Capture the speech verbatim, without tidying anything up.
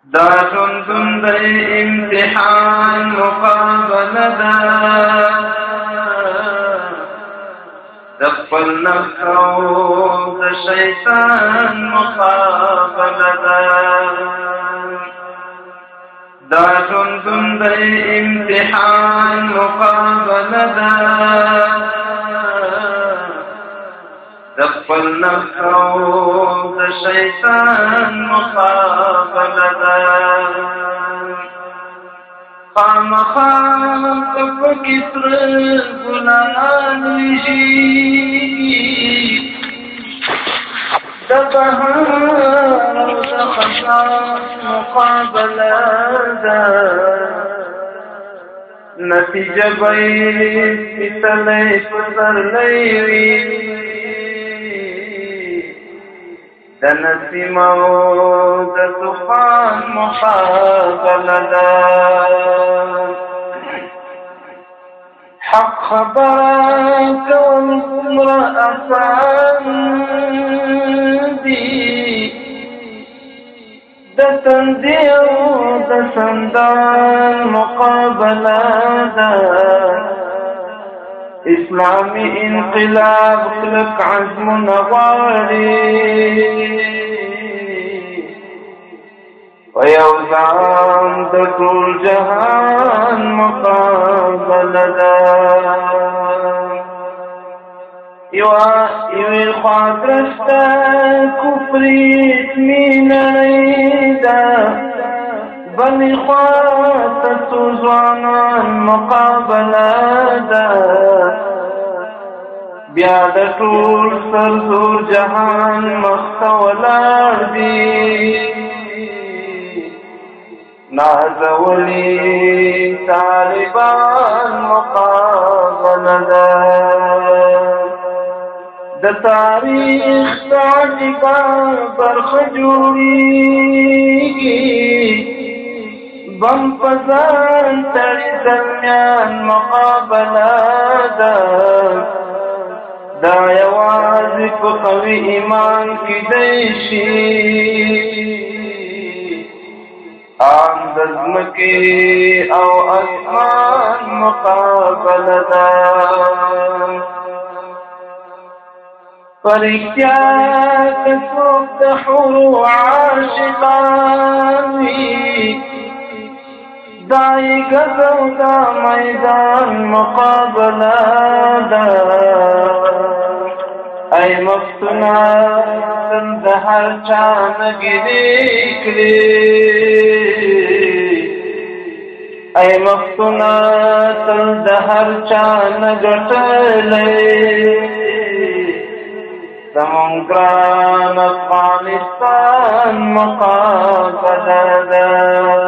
دا ژوندون د امتحان مقابله ده د خپل نفس او د شیطان مقابله ده دا ژوندون د امتحان مقابله ده د خپل نفس او د شیطان مقابله ده خامخا که پکې تر ګناهان وشي د بهار او د خزان مقابله ده نتیجه به یې سپېڅلی پسرلی وي د نسیم او د طوفان مقابله ده حق خبره کول څومره اسان دي د تندي او د سندان مقابله ده اسلامي انقلاب کلک عزمونه غواړي و یو ځان د ټول جهان مقابله ده یوه یوې خوا درسته کفري اطمیناني ده بلې خوا ته څو ځوانان مقابله ده بیا د ټول سرزور جهان مخته ولاړ دي نازولي طالبان مقابله ده د تاریخ تعجبه برخه جوړیږي بم پزان تړي درمیان مقابله ده دا یوازې په قوي ایمان کیدی شي ان د ځمکې او اسمان مقابله ده فرښتیا که څوک د حورو عاشقان وي دا یې ګزو دا میدان مقابله ده ای مفتونه تل د هر چا نه ګیلې کړې ای مفتونه تل د هر چا نه ګټلې زمون ګران افغانستان مقابله ده